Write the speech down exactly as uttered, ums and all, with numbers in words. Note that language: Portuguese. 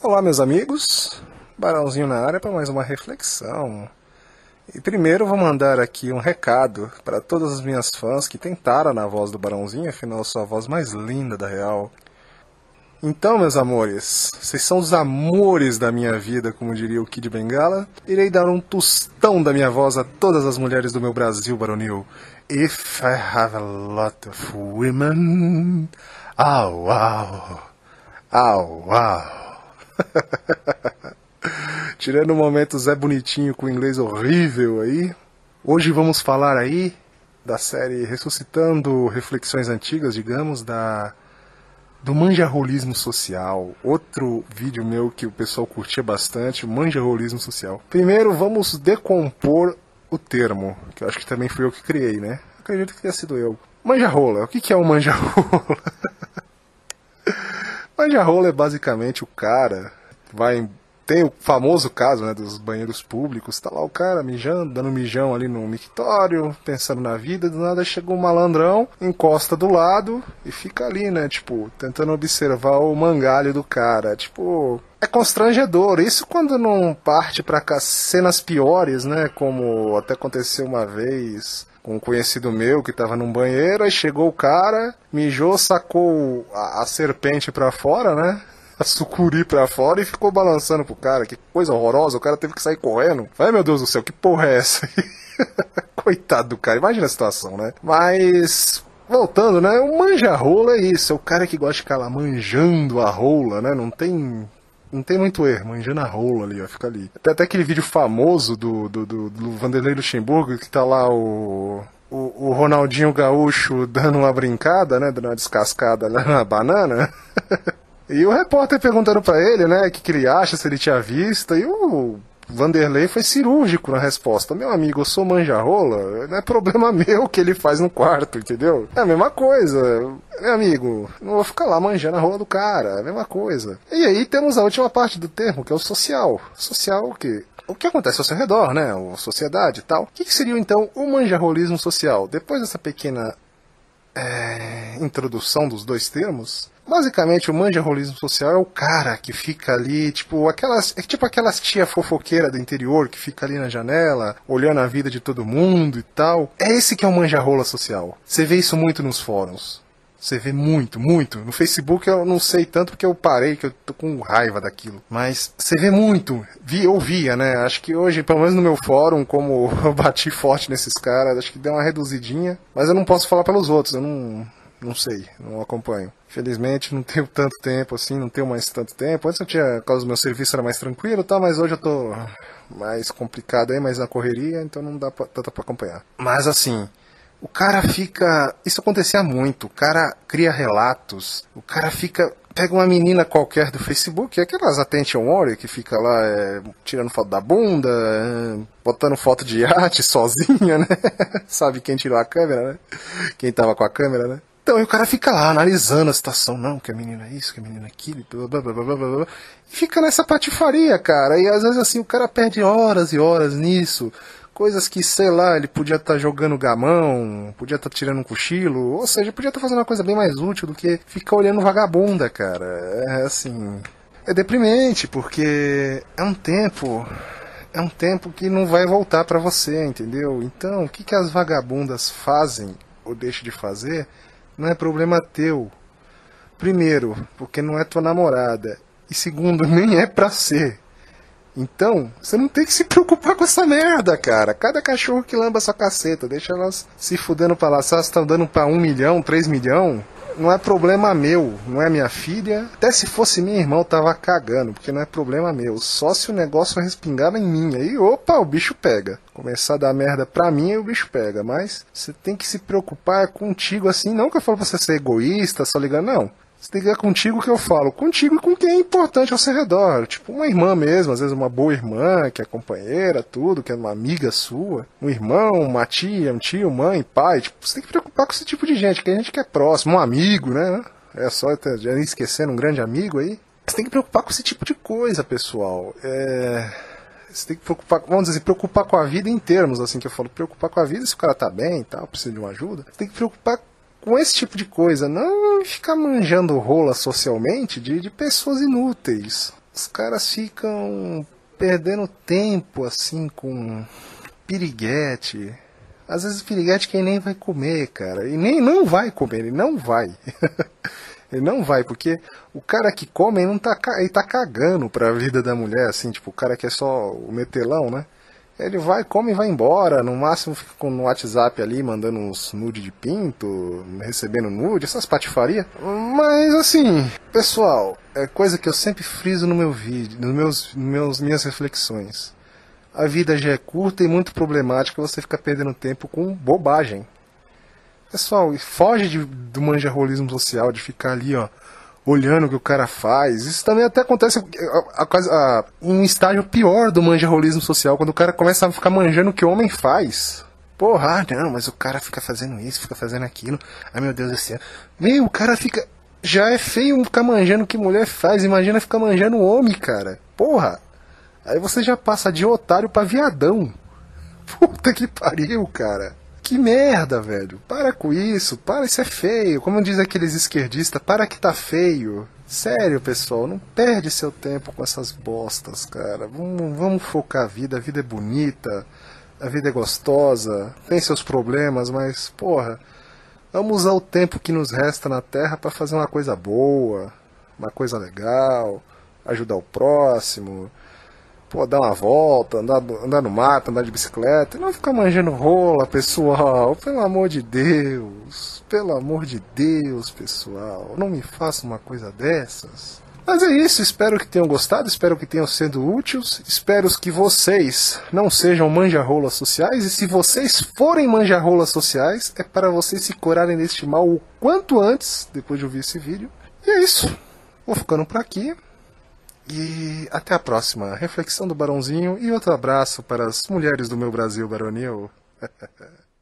Olá, meus amigos, Barãozinho na área para mais uma reflexão. E primeiro vou mandar aqui um recado para todas as minhas fãs que tentaram na voz do Barãozinho, afinal eu sou a voz mais linda da real. Então, meus amores, vocês são os amores da minha vida, como diria o Kid Bengala. Irei dar um tostão da minha voz a todas as mulheres do meu Brasil baronil. If I have a lot of women, au au, au au. Tirando o momento Zé Bonitinho com o inglês horrível aí, hoje vamos falar aí da série Ressuscitando Reflexões Antigas, digamos, da do manjarrolismo social. Outro vídeo meu que o pessoal curtia bastante, o manjarrolismo social. Primeiro vamos decompor o termo, que eu acho que também fui eu que criei, né? Acredito que tenha sido eu. Manjarrola, o que é um manjarrola? Manjarrola é basicamente o cara que vai em... Tem o famoso caso, né, dos banheiros públicos, tá lá o cara mijando, dando mijão ali no mictório, pensando na vida, do nada chega um malandrão, encosta do lado e fica ali, né, tipo, tentando observar o mangalho do cara, tipo... É constrangedor, isso quando não parte pra cenas piores, né, como até aconteceu uma vez com um conhecido meu que tava num banheiro, aí chegou o cara, mijou, sacou a, a serpente pra fora, né, a sucuri pra fora e ficou balançando pro cara. Que coisa horrorosa, o cara teve que sair correndo. Ai, meu Deus do céu, que porra é essa aí? Coitado do cara, imagina a situação, né? Mas, voltando, né? O manja-rola é isso, é o cara que gosta de ficar lá manjando a rola, né? Não tem... Não tem muito erro, manjando a rola ali, ó, fica ali. Tem até aquele vídeo famoso do, do, do, do Vanderlei Luxemburgo, que tá lá o... O, o Ronaldinho Gaúcho dando uma brincada, né? Dando uma descascada lá na banana. E o repórter perguntando pra ele, né, o que, que ele acha, se ele tinha visto, e o Vanderlei foi cirúrgico na resposta. Meu amigo, eu sou manjarrola, não é problema meu o que ele faz no quarto, entendeu? É a mesma coisa, meu amigo, não vou ficar lá manjando a rola do cara, é a mesma coisa. E aí temos a última parte do termo, que é o social. Social o quê? O que acontece ao seu redor, né, a sociedade e tal. O que, que seria então o manjarrolismo social? Depois dessa pequena é, introdução dos dois termos... Basicamente, o manjarrolismo social é o cara que fica ali, tipo aquelas, é tipo aquelas tia fofoqueira do interior que fica ali na janela, olhando a vida de todo mundo e tal. É esse que é o manjarrola social. Você vê isso muito nos fóruns. Você vê muito, muito. No Facebook eu não sei tanto porque eu parei, que eu tô com raiva daquilo. Mas você vê muito. Vi, eu via, né? Acho que hoje, pelo menos no meu fórum, como eu bati forte nesses caras, acho que deu uma reduzidinha. Mas eu não posso falar pelos outros, eu não... Não sei, não acompanho. Felizmente não tenho tanto tempo assim, não tenho mais tanto tempo. Antes eu tinha, por causa do meu serviço era mais tranquilo, tá? Mas hoje eu tô mais complicado aí, mais na correria, então não dá pra, tanto pra acompanhar. Mas assim, o cara fica... Isso acontecia muito, o cara cria relatos, o cara fica... Pega uma menina qualquer do Facebook, aquelas attention warrior que fica lá é, tirando foto da bunda, é, botando foto de arte sozinha, né? Sabe quem tirou a câmera, né? Quem tava com a câmera, né? Então, e o cara fica lá analisando a situação, não, que a menina é isso, que a menina é aquilo, blá, blá, blá, blá, blá, blá. E fica nessa patifaria, cara. E às vezes assim, o cara perde horas e horas nisso. Coisas que, sei lá, ele podia estar tá jogando gamão, podia estar tá tirando um cochilo, ou seja, podia estar tá fazendo uma coisa bem mais útil do que ficar olhando vagabunda, cara. É assim, é deprimente, porque é um tempo, é um tempo que não vai voltar pra você, entendeu? Então, o que, que as vagabundas fazem ou deixam de fazer não é problema teu. Primeiro, porque não é tua namorada, e segundo, nem é pra ser. Então, você não tem que se preocupar com essa merda, cara. Cada cachorro que lamba sua caceta, deixa elas se fudendo pra lá. Se elas estão dando pra um milhão, três milhão, não é problema meu, não é minha filha. Até se fosse minha irmã, eu tava cagando, porque não é problema meu. Só se o negócio respingava em mim. Aí, opa, o bicho pega. Começar a dar merda pra mim, aí o bicho pega. Mas você tem que se preocupar contigo assim. Não que eu falo pra você ser egoísta, só ligando, não. Você tem que ver contigo que eu falo, contigo e com quem é importante ao seu redor. Tipo, uma irmã mesmo, às vezes uma boa irmã, que é companheira, tudo, que é uma amiga sua. Um irmão, uma tia, um tio, mãe, pai. Tipo, você tem que preocupar com esse tipo de gente, que a gente que é próximo, um amigo, né? É só já esquecendo um grande amigo aí. Você tem que preocupar com esse tipo de coisa, pessoal. É... Você tem que preocupar, vamos dizer, preocupar com a vida em termos, assim, que eu falo, preocupar com a vida se o cara tá bem e tal, precisa de uma ajuda. Você tem que preocupar com esse tipo de coisa, não ficar manjando rola socialmente de, de pessoas inúteis. Os caras ficam perdendo tempo assim com piriguete. Às vezes piriguete quem nem vai comer, cara. E nem não vai comer, ele não vai. Ele não vai, porque o cara que come, ele, não tá, ele tá cagando pra vida da mulher, assim, tipo, o cara que é só o metelão, né? Ele vai, come e vai embora, no máximo fica no WhatsApp ali, mandando uns nude de pinto, recebendo nude, essas patifaria. Mas assim, pessoal, é coisa que eu sempre friso no meu vídeo, nos meus, meus minhas reflexões. A vida já é curta e muito problemática, você fica perdendo tempo com bobagem. Pessoal, foge de, do manjarrolismo social, de ficar ali, ó, olhando o que o cara faz. Isso também até acontece a, a, a, em um estágio pior do manjarrolismo social, quando o cara começa a ficar manjando o que o homem faz. Porra, ah, não, mas o cara fica fazendo isso, fica fazendo aquilo. Ai, meu Deus do céu. Meu, o cara fica... Já é feio ficar manjando o que mulher faz, imagina ficar manjando o homem, cara. Porra. Aí você já passa de otário pra viadão. Puta que pariu, cara. Que merda, velho. Para com isso. Para, isso é feio. Como diz aqueles esquerdistas, para que tá feio. Sério, pessoal, não perde seu tempo com essas bostas, cara. Vamos, vamos focar a vida. A vida é bonita. A vida é gostosa. Tem seus problemas, mas, porra, vamos usar o tempo que nos resta na Terra para fazer uma coisa boa. Uma coisa legal. Ajudar o próximo. Pô, dar uma volta, andar, andar no mato, andar de bicicleta, e não ficar manjando rola, pessoal, pelo amor de Deus, pelo amor de Deus, pessoal, não me faça uma coisa dessas. Mas é isso, espero que tenham gostado, espero que tenham sido úteis, espero que vocês não sejam manjarrolas sociais, e se vocês forem manjarrolas sociais, é para vocês se curarem deste mal o quanto antes, depois de ouvir esse vídeo. E é isso, vou ficando por aqui. E até a próxima reflexão do Barãozinho e outro abraço para as mulheres do meu Brasil baronil.